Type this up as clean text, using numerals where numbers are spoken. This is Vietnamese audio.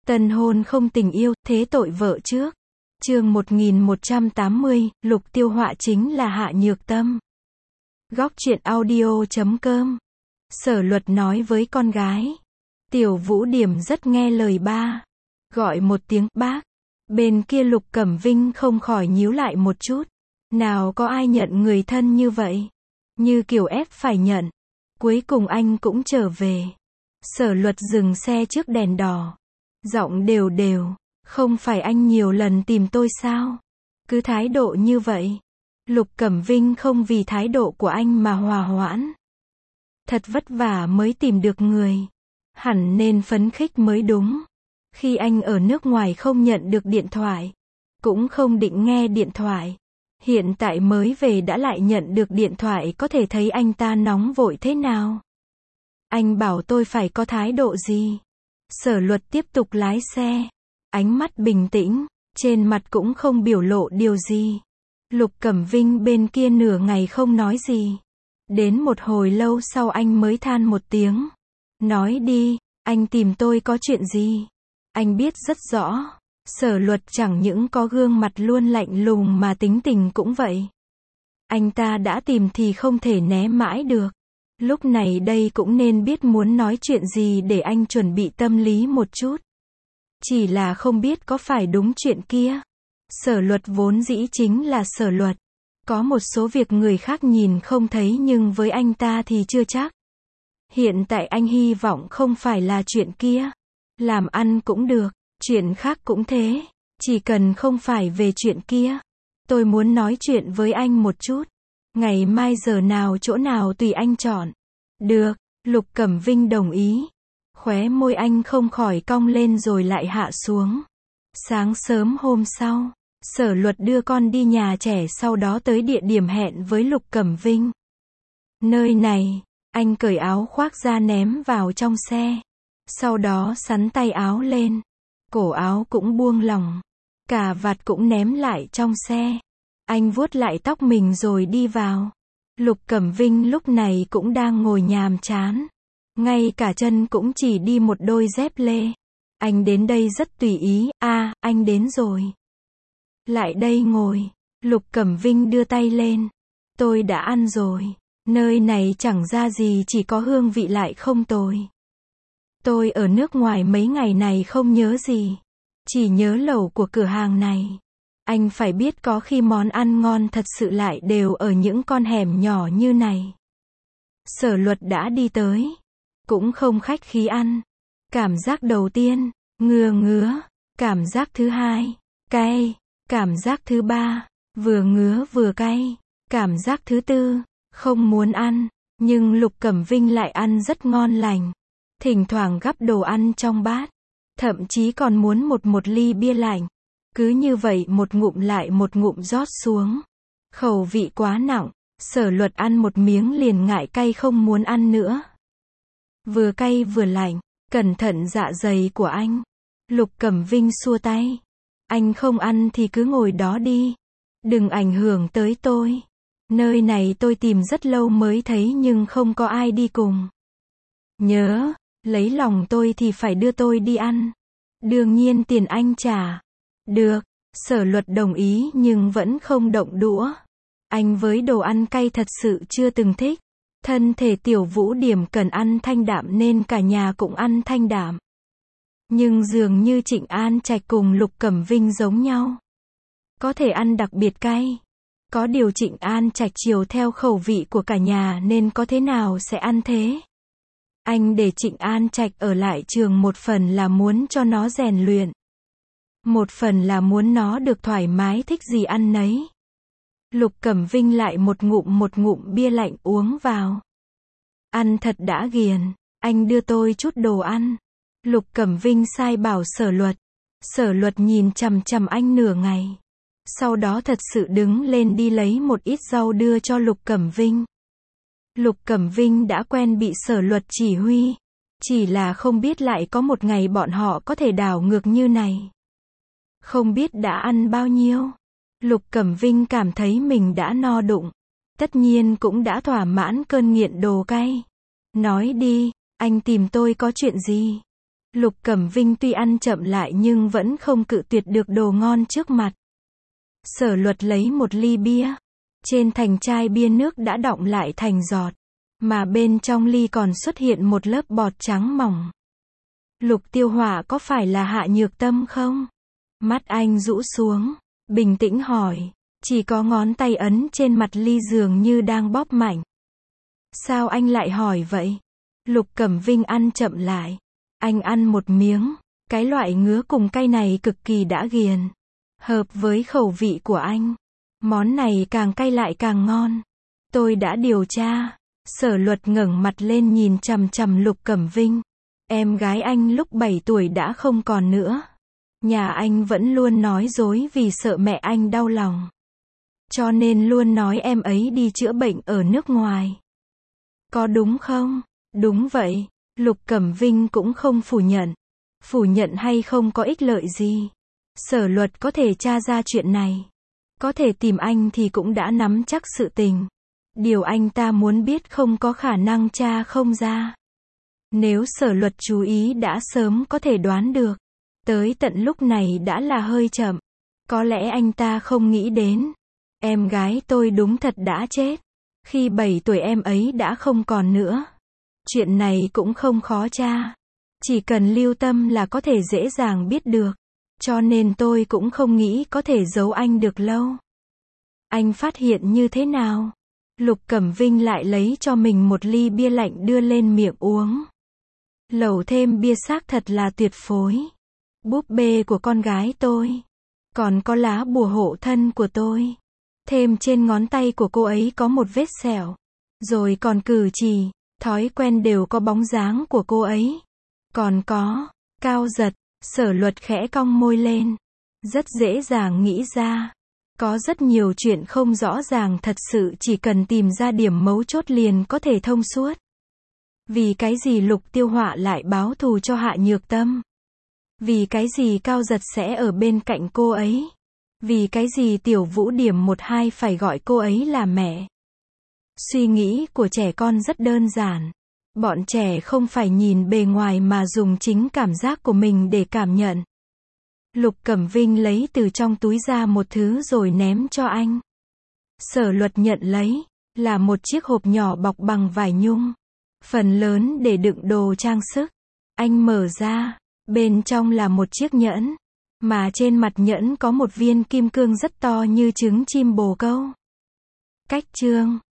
Tân hôn không tình yêu, thế tội vợ trước. Chương 1180, Lục Tiêu họa chính là Hạ Nhược Tâm. Góc truyện audio.com. Sở Luật nói với con gái. Tiểu Vũ Điểm rất nghe lời ba. Gọi một tiếng bác. Bên kia Lục Cẩm Vinh không khỏi nhíu lại một chút. Nào có ai nhận người thân như vậy? Như kiểu ép phải nhận. Cuối cùng anh cũng trở về. Sở Luật dừng xe trước đèn đỏ. Giọng đều đều. Không phải anh nhiều lần tìm tôi sao? Cứ thái độ như vậy. Lục Cẩm Vinh không vì thái độ của anh mà hòa hoãn. Thật vất vả mới tìm được người. Hẳn nên phấn khích mới đúng. Khi anh ở nước ngoài không nhận được điện thoại. Cũng không định nghe điện thoại. Hiện tại mới về đã lại nhận được điện thoại, có thể thấy anh ta nóng vội thế nào. Anh bảo tôi phải có thái độ gì? Sở Luật tiếp tục lái xe. Ánh mắt bình tĩnh, trên mặt cũng không biểu lộ điều gì. Lục Cẩm Vinh bên kia nửa ngày không nói gì. Đến một hồi lâu sau anh mới than một tiếng. Nói đi, anh tìm tôi có chuyện gì? Anh biết rất rõ. Sở Luật chẳng những có gương mặt luôn lạnh lùng mà tính tình cũng vậy. Anh ta đã tìm thì không thể né mãi được. Lúc này đây cũng nên biết muốn nói chuyện gì để anh chuẩn bị tâm lý một chút. Chỉ là không biết có phải đúng chuyện kia. Sở Luật vốn dĩ chính là Sở Luật. Có một số việc người khác nhìn không thấy nhưng với anh ta thì chưa chắc. Hiện tại anh hy vọng không phải là chuyện kia. Làm ăn cũng được, chuyện khác cũng thế. Chỉ cần không phải về chuyện kia. Tôi muốn nói chuyện với anh một chút. Ngày mai giờ nào chỗ nào tùy anh chọn. Được, Lục Cẩm Vinh đồng ý. Khóe môi anh không khỏi cong lên rồi lại hạ xuống. Sáng sớm hôm sau, Sở Luật đưa con đi nhà trẻ, sau đó tới địa điểm hẹn với Lục Cẩm Vinh. Nơi này, anh cởi áo khoác ra ném vào trong xe. Sau đó xắn tay áo lên. Cổ áo cũng buông lỏng. Cà vạt cũng ném lại trong xe. Anh vuốt lại tóc mình rồi đi vào. Lục Cẩm Vinh lúc này cũng đang ngồi nhàm chán. Ngay cả chân cũng chỉ đi một đôi dép lê. Anh đến đây rất tùy ý. Anh đến rồi. Lại đây ngồi. Lục Cẩm Vinh đưa tay lên. Tôi đã ăn rồi. Nơi này chẳng ra gì, chỉ có hương vị lại không tồi. Tôi ở nước ngoài mấy ngày này không nhớ gì. Chỉ nhớ lẩu của cửa hàng này. Anh phải biết có khi món ăn ngon thật sự lại đều ở những con hẻm nhỏ như này. Sở Luật đã đi tới. Cũng không khách khí ăn. Cảm giác đầu tiên, ngứa. Cảm giác thứ hai, cay. Cảm giác thứ ba, vừa ngứa vừa cay. Cảm giác thứ tư, không muốn ăn. Nhưng Lục Cẩm Vinh lại ăn rất ngon lành. Thỉnh thoảng gắp đồ ăn trong bát. Thậm chí còn muốn một ly bia lạnh. Cứ như vậy một ngụm lại một ngụm rót xuống. Khẩu vị quá nặng. Sở Luật ăn một miếng liền ngại cay không muốn ăn nữa. Vừa cay vừa lạnh. Cẩn thận dạ dày của anh. Lục Cẩm Vinh xua tay. Anh không ăn thì cứ ngồi đó đi. Đừng ảnh hưởng tới tôi. Nơi này tôi tìm rất lâu mới thấy nhưng không có ai đi cùng. Nhớ, lấy lòng tôi thì phải đưa tôi đi ăn. Đương nhiên tiền anh trả. Được, Sở Luật đồng ý nhưng vẫn không động đũa. Anh với đồ ăn cay thật sự chưa từng thích. Thân thể Tiểu Vũ Điểm cần ăn thanh đạm nên cả nhà cũng ăn thanh đạm. Nhưng dường như Trịnh An Trạch cùng Lục Cẩm Vinh giống nhau. Có thể ăn đặc biệt cay. Có điều Trịnh An Trạch chiều theo khẩu vị của cả nhà nên có thế nào sẽ ăn thế. Anh để Trịnh An Trạch ở lại trường một phần là muốn cho nó rèn luyện. Một phần là muốn nó được thoải mái thích gì ăn nấy. Lục Cẩm Vinh lại một ngụm bia lạnh uống vào. Ăn thật đã ghiền. Anh đưa tôi chút đồ ăn. Lục Cẩm Vinh sai bảo Sở Luật. Sở Luật nhìn chằm chằm anh nửa ngày. Sau đó thật sự đứng lên đi lấy một ít rau đưa cho Lục Cẩm Vinh. Lục Cẩm Vinh đã quen bị Sở Luật chỉ huy. Chỉ là không biết lại có một ngày bọn họ có thể đảo ngược như này. Không biết đã ăn bao nhiêu. Lục Cẩm Vinh cảm thấy mình đã no bụng. Tất nhiên cũng đã thỏa mãn cơn nghiện đồ cay. Nói đi, anh tìm tôi có chuyện gì? Lục Cẩm Vinh tuy ăn chậm lại nhưng vẫn không cự tuyệt được đồ ngon trước mặt. Sở Luật lấy một ly bia. Trên thành chai bia nước đã đọng lại thành giọt. Mà bên trong ly còn xuất hiện một lớp bọt trắng mỏng. Lục Tiêu Họa có phải là Hạ Nhược Tâm không? Mắt anh rũ xuống, bình tĩnh hỏi. Chỉ có ngón tay ấn trên mặt ly dường như đang bóp mạnh. Sao anh lại hỏi vậy? Lục Cẩm Vinh ăn chậm lại. Anh ăn một miếng. Cái loại ngứa cùng cay này cực kỳ đã ghiền. Hợp với khẩu vị của anh. Món này càng cay lại càng ngon. Tôi đã điều tra. Sở Luật ngẩng mặt lên nhìn chằm chằm Lục Cẩm Vinh. Em gái anh lúc 7 tuổi đã không còn nữa. Nhà anh vẫn luôn nói dối vì sợ mẹ anh đau lòng. Cho nên luôn nói em ấy đi chữa bệnh ở nước ngoài. Có đúng không? Đúng vậy. Lục Cẩm Vinh cũng không phủ nhận. Phủ nhận hay không có ích lợi gì. Sở Luật có thể tra ra chuyện này. Có thể tìm anh thì cũng đã nắm chắc sự tình. Điều anh ta muốn biết không có khả năng tra không ra. Nếu Sở Luật chú ý đã sớm có thể đoán được. Tới tận lúc này đã là hơi chậm. Có lẽ anh ta không nghĩ đến. Em gái tôi đúng thật đã chết. Khi 7 tuổi em ấy đã không còn nữa. Chuyện này cũng không khó tra. Chỉ cần lưu tâm là có thể dễ dàng biết được. Cho nên tôi cũng không nghĩ có thể giấu anh được lâu. Anh phát hiện như thế nào? Lục Cẩm Vinh lại lấy cho mình một ly bia lạnh đưa lên miệng uống. Lẩu thêm bia xác thật là tuyệt phối. Búp bê của con gái tôi. Còn có lá bùa hộ thân của tôi. Thêm trên ngón tay của cô ấy có một vết sẹo. Rồi còn cử chỉ, thói quen đều có bóng dáng của cô ấy. Còn có, Cao Giật. Sở Luật khẽ cong môi lên. Rất dễ dàng nghĩ ra. Có rất nhiều chuyện không rõ ràng thật sự chỉ cần tìm ra điểm mấu chốt liền có thể thông suốt. Vì cái gì Lục Tiêu Họa lại báo thù cho Hạ Nhược Tâm? Vì cái gì Cao Giật sẽ ở bên cạnh cô ấy? Vì cái gì Tiểu Vũ Điểm 12 phải gọi cô ấy là mẹ? Suy nghĩ của trẻ con rất đơn giản. Bọn trẻ không phải nhìn bề ngoài mà dùng chính cảm giác của mình để cảm nhận. Lục Cẩm Vinh lấy từ trong túi ra một thứ rồi ném cho anh. Sở Luật nhận lấy, là một chiếc hộp nhỏ bọc bằng vải nhung. Phần lớn để đựng đồ trang sức. Anh mở ra, bên trong là một chiếc nhẫn. Mà trên mặt nhẫn có một viên kim cương rất to như trứng chim bồ câu. Cách chương